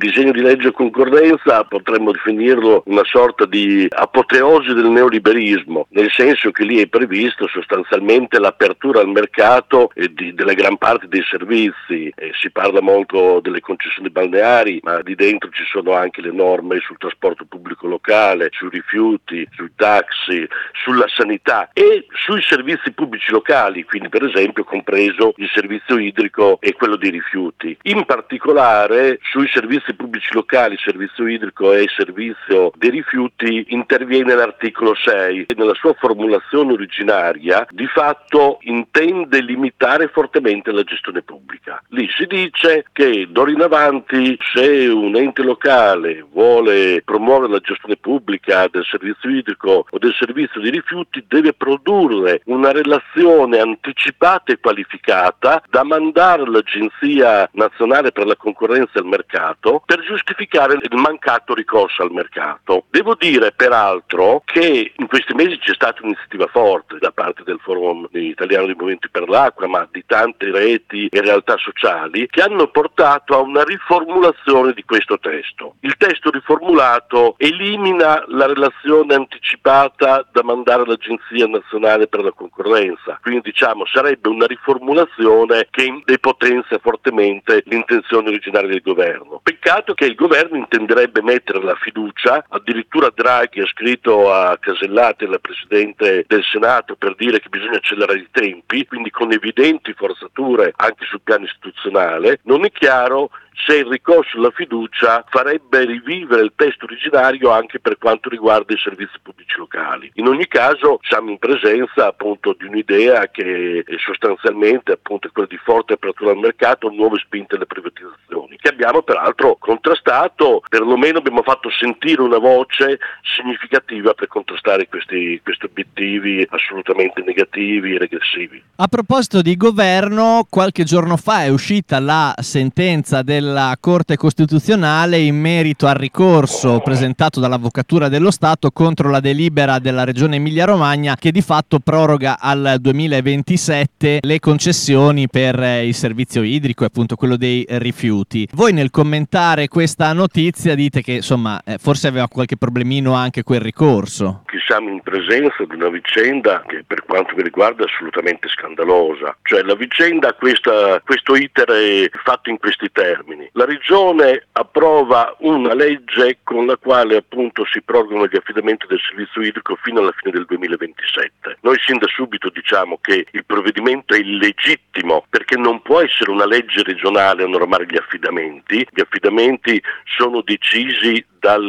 disegno di legge concorrenza potremmo definirlo una sorta di apoteosi del neoliberismo, nel senso che lì è previsto sostanzialmente l'apertura al mercato della gran parte dei servizi. Si parla molto delle concessioni balneari, ma di dentro ci sono anche le norme sul trasporto pubblico locale, sui rifiuti, sui taxi, sulla sanità e sui servizi pubblici locali, quindi per esempio compreso il servizio idrico e quello dei rifiuti. In particolare sui servizi pubblici locali, servizio idrico e servizio dei rifiuti interviene l'articolo 6 e nella sua formulazione originaria di fatto intende limitare fortemente la gestione pubblica. Lì si dice che d'ora in avanti se un ente locale vuole promuovere la gestione pubblica del servizio idrico o del servizio dei rifiuti deve produrre una relazione anticipata e qualificata da mandare all'Agenzia Nazionale per la Concorrenza e il Mercato per giustificare il mancato ricorso al mercato. Devo dire peraltro che in questi mesi c'è stata un'iniziativa forte da parte del Forum Italiano dei Movimenti per l'Acqua, ma di tante reti e realtà sociali che hanno portato a una riformulazione di questo testo. Il testo riformulato elimina la relazione anticipata da mandare all'Agenzia Nazionale per la Concorrenza, quindi sarebbe una riformulazione che depotenzia fortemente l'intenzione originaria del governo. Peccato che il governo intenderebbe mettere la fiducia, addirittura Draghi ha scritto a Casellati, la Presidente del Senato, per dire che bisogna accelerare i tempi, quindi con evidenti forzature anche sul piano istituzionale. Non è chiaro se il ricorso alla fiducia farebbe rivivere il testo originario anche per quanto riguarda i servizi pubblici locali. In ogni caso siamo in presenza appunto di un'idea che è sostanzialmente appunto quella di forte apertura al mercato, nuove spinte alle privatizzazioni, che abbiamo peraltro contrastato, perlomeno abbiamo fatto sentire una voce significativa per contrastare questi obiettivi assolutamente negativi e regressivi. A proposito di governo, qualche giorno fa è uscita la sentenza della Corte Costituzionale in merito al ricorso presentato dall'Avvocatura dello Stato contro la delibera della Regione Emilia-Romagna che di fatto proroga al 2027 le concessioni per il servizio idrico e appunto quello dei rifiuti. Voi nel commentare questa notizia dite che insomma forse aveva qualche problemino anche quel ricorso. Che siamo in presenza di una vicenda che per quanto mi riguarda è assolutamente scandalosa, cioè la vicenda, questo iter è fatto in questi termini. La Regione approva una legge con la quale appunto si prorogano gli affidamenti del servizio idrico fino alla fine del 2027. Noi sin da subito diciamo che il provvedimento è illegittimo perché non può essere una legge regionale a normare gli affidamenti sono decisi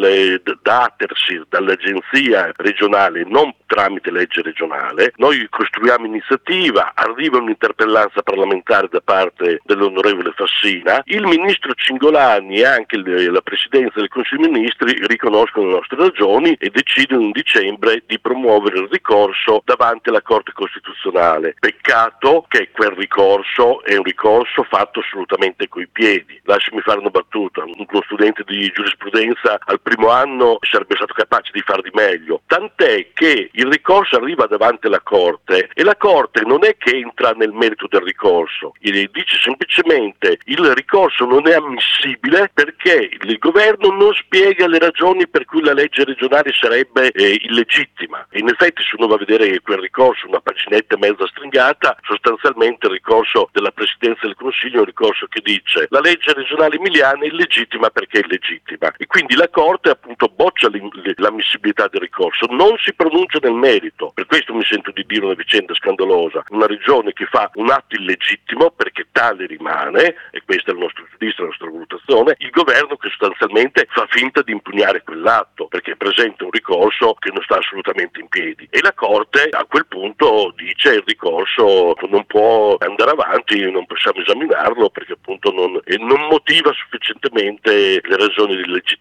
da ATERSIR, dall'agenzia regionale, non tramite legge regionale. Noi costruiamo iniziativa, arriva un'interpellanza parlamentare da parte dell'onorevole Fassina, il ministro Cingolani e anche la presidenza del Consiglio dei Ministri riconoscono le nostre ragioni e decidono in dicembre di promuovere il ricorso davanti alla Corte Costituzionale. Peccato che quel ricorso è un ricorso fatto assolutamente coi piedi. Lasciami fare una battuta, uno studente di giurisprudenza al primo anno sarebbe stato capace di far di meglio, tant'è che il ricorso arriva davanti alla Corte e la Corte non è che entra nel merito del ricorso, dice semplicemente il ricorso non è ammissibile perché il governo non spiega le ragioni per cui la legge regionale sarebbe illegittima. E in effetti se uno va a vedere quel ricorso, una paginetta mezza stringata, sostanzialmente il ricorso della Presidenza del Consiglio è un ricorso che dice la legge regionale emiliana è illegittima perché è illegittima e quindi la Corte appunto boccia l'ammissibilità del ricorso, non si pronuncia nel merito. Per questo mi sento di dire una vicenda scandalosa, una regione che fa un atto illegittimo perché tale rimane, e questo è il nostro giudizio, la nostra valutazione, il governo che sostanzialmente fa finta di impugnare quell'atto perché presenta un ricorso che non sta assolutamente in piedi e la Corte a quel punto dice il ricorso non può andare avanti, non possiamo esaminarlo perché appunto non motiva sufficientemente le ragioni di legittimità.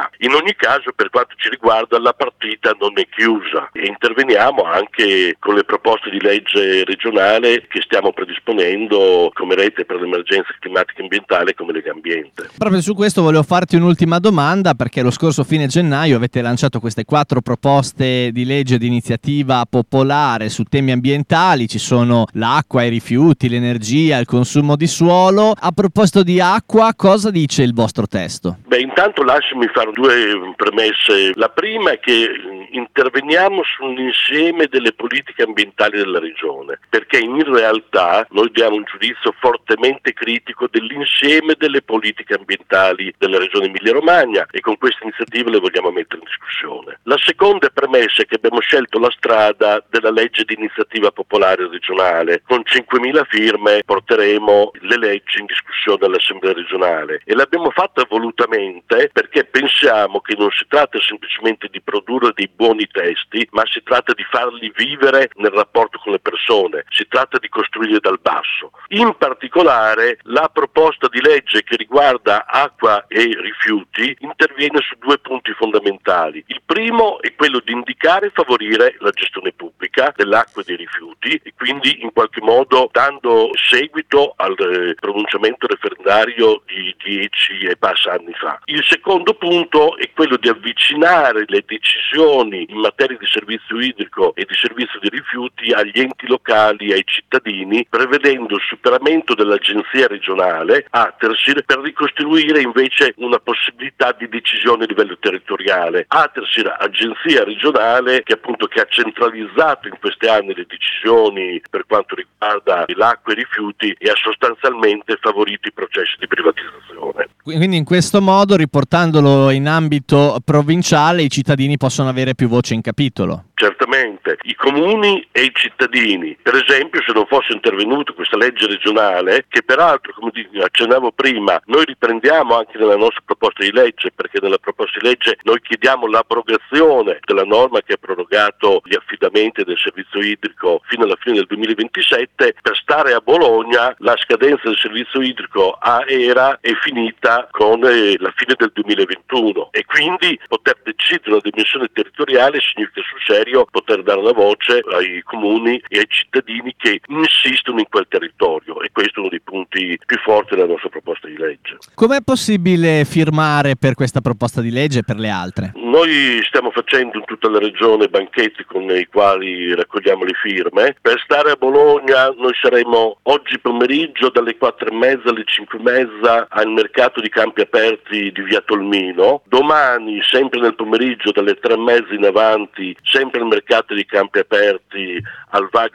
attività. In ogni caso, per quanto ci riguarda, la partita non è chiusa e interveniamo anche con le proposte di legge regionale che stiamo predisponendo come rete per l'emergenza climatica e ambientale come Lega Ambiente. Proprio su questo volevo farti un'ultima domanda, perché lo scorso fine gennaio avete lanciato queste 4 proposte di legge di iniziativa popolare su temi ambientali. Ci sono l'acqua, i rifiuti, l'energia, il consumo di suolo. A proposito di acqua, cosa dice il vostro testo? Intanto lasciami fare 2 premesse. La prima è che interveniamo sull'insieme delle politiche ambientali della Regione, perché in realtà noi diamo un giudizio fortemente critico dell'insieme delle politiche ambientali della Regione Emilia-Romagna e con queste iniziative le vogliamo mettere in discussione. La seconda premessa è che abbiamo scelto la strada della legge di iniziativa popolare regionale. Con 5.000 firme porteremo le leggi in discussione all'Assemblea regionale e l'abbiamo fatta volutamente perché pensiamo che non si tratta semplicemente di produrre dei buoni testi, ma si tratta di farli vivere nel rapporto con le persone, si tratta di costruire dal basso. In particolare la proposta di legge che riguarda acqua e rifiuti interviene su 2 punti fondamentali. Il primo è quello di indicare e favorire la gestione pubblica dell'acqua e dei rifiuti e quindi in qualche modo dando seguito al pronunciamento referendario di 10 e passa anni fa. Il secondo punto è quello di avvicinare le decisioni in materia di servizio idrico e di servizio di rifiuti agli enti locali e ai cittadini, prevedendo il superamento dell'agenzia regionale Atersir per ricostruire invece una possibilità di decisione a livello territoriale. Atersir, agenzia regionale che ha centralizzato in questi anni le decisioni per quanto riguarda l'acqua e i rifiuti e ha sostanzialmente favorito i processi di privatizzazione. Quindi in questo modo, riportandolo in ambito provinciale, i cittadini possono avere più voce in capitolo. Certamente, i comuni e i cittadini. Per esempio, se non fosse intervenuta questa legge regionale, che peraltro, come accennavo prima, noi riprendiamo anche nella nostra proposta di legge, perché nella proposta di legge noi chiediamo l'abrogazione della norma che ha prorogato gli affidamenti del servizio idrico fino alla fine del 2027. Per stare a Bologna, la scadenza del servizio idrico a ERA è finita con la fine del 2021 e quindi poter decidere una dimensione territoriale significa sul serio poter dare una voce ai comuni e ai cittadini che insistono in quel territorio e questo è uno dei punti più forti della nostra proposta di legge. Com'è possibile firmare per questa proposta di legge e per le altre? Noi stiamo facendo in tutta la regione banchetti con i quali raccogliamo le firme. Per stare a Bologna noi saremo oggi pomeriggio dalle 4:30 alle 5:30 al mercato di Campi Aperti di Via Tolmino, domani sempre nel pomeriggio dalle 3:30 in avanti sempre al mercato di Campi Aperti al VAG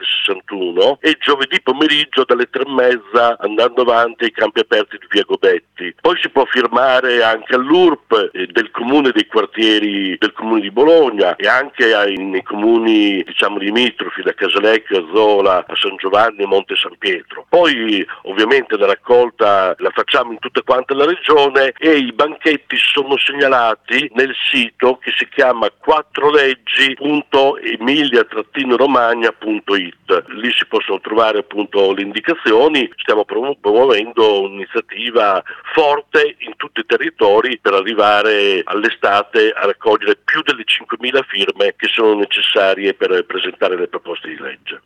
61 e giovedì pomeriggio dalle 3:30 andando avanti ai Campi Aperti di Via Gobetti. Poi si può firmare anche all'URP del comune dei quartieri del comune di Bologna e anche nei comuni limitrofi da Casalecchio a Zola a San Giovanni e Monte San Pietro. Poi ovviamente la raccolta la facciamo in tutta quanta la regione e i banchetti sono segnalati nel sito che si chiama 4leggi.emilia-romagna.it. Lì si possono trovare appunto le indicazioni. Stiamo promuovendo un'iniziativa forte in tutti i territori per arrivare all'estate a raccogliere più delle 5.000 firme che sono necessarie per presentare le proposte di legge.